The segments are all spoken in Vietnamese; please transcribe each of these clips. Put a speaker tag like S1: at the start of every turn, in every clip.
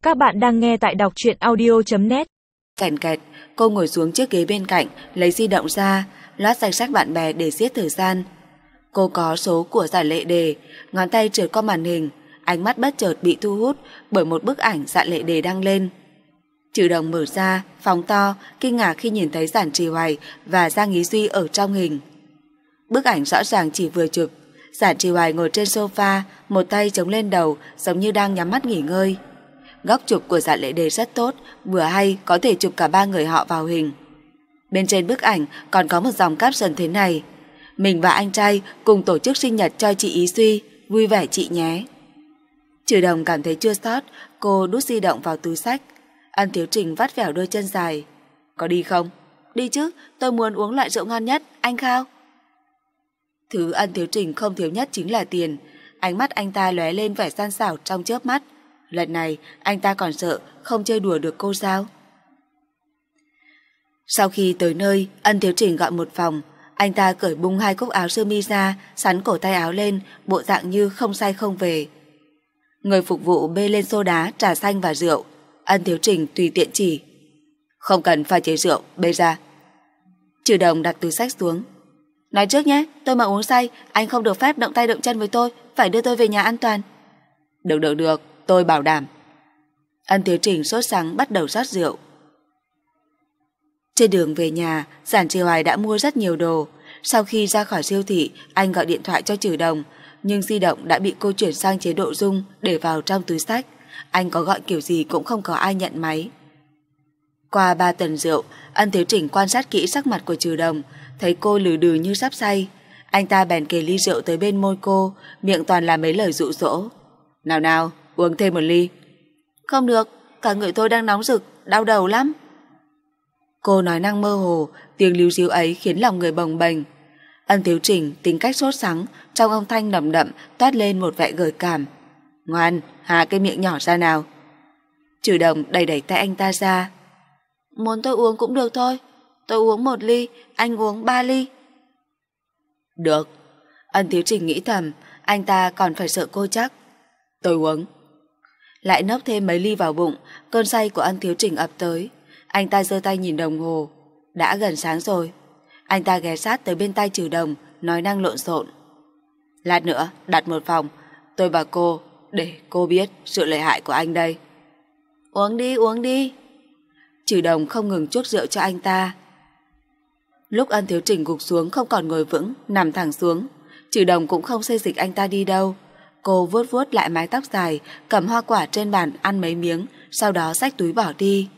S1: Các bạn đang nghe tại đọc truyện audio.net.
S2: Kèn kẹt, cô ngồi xuống chiếc ghế bên cạnh, lấy di động ra, loát danh sách bạn bè để giết thời gian. Cô có số của Giản Lệ Đề, ngón tay trượt qua màn hình, ánh mắt bất chợt bị thu hút bởi một bức ảnh Giản Lệ Đề đăng lên. Trừ Đồng mở ra, phóng to, kinh ngạc khi nhìn thấy Giản Trì Hoài và Giang Ý Duy ở trong hình. Bức ảnh rõ ràng chỉ vừa chụp, Giản Trì Hoài ngồi trên sofa, một tay chống lên đầu, giống như đang nhắm mắt nghỉ ngơi. Góc chụp của Giản Lệ Đề rất tốt, vừa hay có thể chụp cả ba người họ vào hình. Bên trên bức ảnh còn có một dòng caption thế này: mình và anh trai cùng tổ chức sinh nhật cho chị Ý Duy, vui vẻ chị nhé. Trừ Đồng cảm thấy chua xót, cô đút di động vào túi xách. Ân Thiếu Trình vắt vẻo đôi chân dài. Có đi không? Đi chứ, tôi muốn uống loại rượu ngon nhất, anh khao. Thứ Ân Thiếu Trình không thiếu nhất chính là tiền. Ánh mắt anh ta lóe lên vẻ gian xảo trong chớp mắt. Lần này anh ta còn sợ không chơi đùa được cô sao? Sau khi tới nơi, Ân Thiếu Trình gọi một phòng. Anh ta cởi bung hai cúc áo sơ mi ra, sắn cổ tay áo lên, bộ dạng như không say không về. Người phục vụ bê lên xô đá, trà xanh và rượu. Ân Thiếu Trình tùy tiện chỉ: không cần pha chế rượu, bê ra. Trừ Đồng đặt túi xách xuống. Nói trước nhé, tôi mà uống say, anh không được phép động tay động chân với tôi, phải đưa tôi về nhà an toàn. Được, tôi bảo đảm. Ân Thiếu Trình sốt sắng bắt đầu rót rượu. Trên đường về nhà, Giản Trì Hoài đã mua rất nhiều đồ. Sau khi ra khỏi siêu thị, anh gọi điện thoại cho Trừ Đồng, nhưng di động đã bị cô chuyển sang chế độ rung để vào trong túi xách. Anh có gọi kiểu gì cũng không có ai nhận máy. Qua 3 tuần rượu, Ân Thiếu Trình quan sát kỹ sắc mặt của Trừ Đồng, thấy cô lừ đừ như sắp say. Anh ta bèn kề ly rượu tới bên môi cô, miệng toàn là mấy lời dụ dỗ. Nào, uống thêm một ly. Không được, cả người tôi đang nóng rực, đau đầu lắm. Cô nói năng mơ hồ, tiếng líu ríu ấy khiến lòng người bồng bềnh. Ân Thiếu Trình tính cách sốt sắng, trong âm thanh nồng đậm toát lên một vẻ gợi cảm. Ngoan, há cái miệng nhỏ ra nào. Trừ Đồng đẩy tay anh ta ra. Muốn tôi uống cũng được thôi, tôi uống 1 ly, anh uống 3 ly. Được. Ân Thiếu Trình nghĩ thầm, anh ta còn phải sợ cô chắc. Tôi uống. Lại nốc thêm mấy ly vào bụng, cơn say của Ân Thiếu Trình ập tới. Anh ta giơ tay nhìn đồng hồ, đã gần sáng rồi. Anh ta ghé sát tới bên tai Trừ Đồng, nói năng lộn xộn. Lát nữa đặt một phòng, tôi và cô, để cô biết sự lợi hại của anh đây. Uống đi. Trừ Đồng không ngừng chuốc rượu cho anh ta. Lúc Ân Thiếu Trình gục xuống không còn ngồi vững, nằm thẳng xuống, Trừ Đồng cũng không xê dịch anh ta đi đâu. Cô vuốt lại mái tóc dài, cầm hoa quả trên bàn ăn mấy miếng, sau đó xách túi bỏ đi.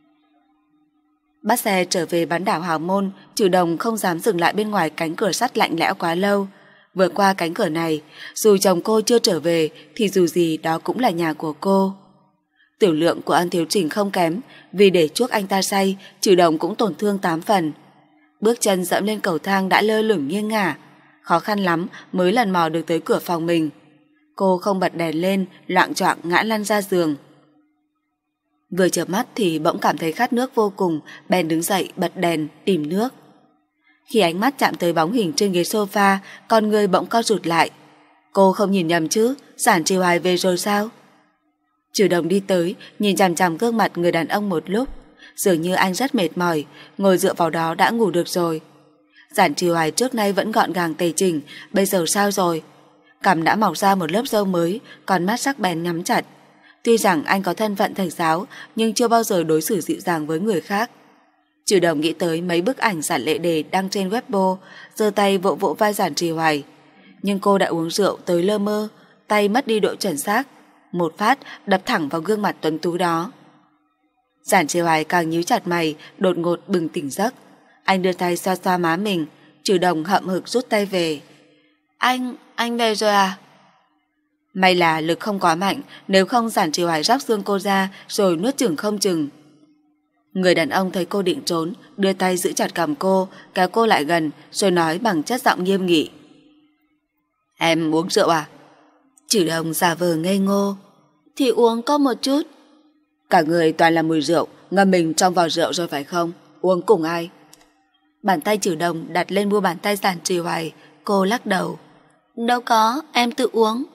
S2: Bắt xe trở về bán đảo Hào Môn, Trừ Đồng không dám dừng lại bên ngoài cánh cửa sắt lạnh lẽo quá lâu. Vừa qua cánh cửa này, dù chồng cô chưa trở về thì dù gì đó cũng là nhà của cô. Tiểu lượng của Ân Thiếu Trình không kém, vì để chuốc anh ta say, Trừ Đồng cũng tổn thương 8 phần. Bước chân dẫm lên cầu thang đã lơ lửng nghiêng ngả, khó khăn lắm mới lần mò được tới cửa phòng mình. Cô không bật đèn lên, loạng choạng ngã lăn ra giường. Vừa chợp mắt thì bỗng cảm thấy khát nước vô cùng, bèn đứng dậy bật đèn tìm nước. Khi ánh mắt chạm tới bóng hình trên ghế sofa, con người bỗng co rụt lại. Cô không nhìn nhầm chứ, Giản Trì Hoài về rồi sao? Trừ Đồng đi tới, nhìn chằm chằm gương mặt người đàn ông một lúc, dường như anh rất mệt mỏi, ngồi dựa vào đó đã ngủ được rồi. Giản Trì Hoài trước nay vẫn gọn gàng tề chỉnh, bây giờ sao rồi? Cằm đã mọc ra một lớp râu mới, con mắt sắc bén nhắm chặt. Tuy rằng anh có thân phận thầy giáo, nhưng chưa bao giờ đối xử dịu dàng với người khác. Trừ Đồng nghĩ tới mấy bức ảnh Giản Lệ Đề đăng trên Weibo, giơ tay vỗ vai Giản Trì Hoài. Nhưng cô đã uống rượu tới lơ mơ, tay mất đi độ chuẩn xác, một phát đập thẳng vào gương mặt tuấn tú đó. Giản Trì Hoài càng nhíu chặt mày, đột ngột bừng tỉnh giấc. Anh đưa tay xoa xoa má mình. Trừ Đồng hậm hực rút tay về. Anh về rồi à? May là lực không quá mạnh, nếu không Giản Trì Hoài róc xương cô ra rồi nuốt chửng không chừng. Người đàn ông thấy cô định trốn, đưa tay giữ chặt cằm cô, kéo cô lại gần, rồi nói bằng chất giọng nghiêm nghị. Em uống rượu à? Trừ Đồng giả vờ ngây ngô. Thì uống có một chút. Cả người toàn là mùi rượu, ngâm mình trong vò rượu rồi phải không? Uống cùng ai? Bàn tay Trừ Đồng đặt lên mu bàn tay Giản Trì Hoài. Cô lắc đầu. Đâu có, em tự uống.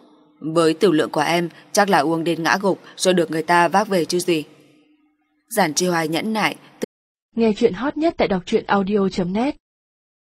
S2: Với tiểu lượng của em, chắc là uống đến ngã gục rồi được người ta vác về chứ gì. Giản Chi Hoài nhẫn nại.
S1: Nghe chuyện hot nhất tại đọc truyện audio.net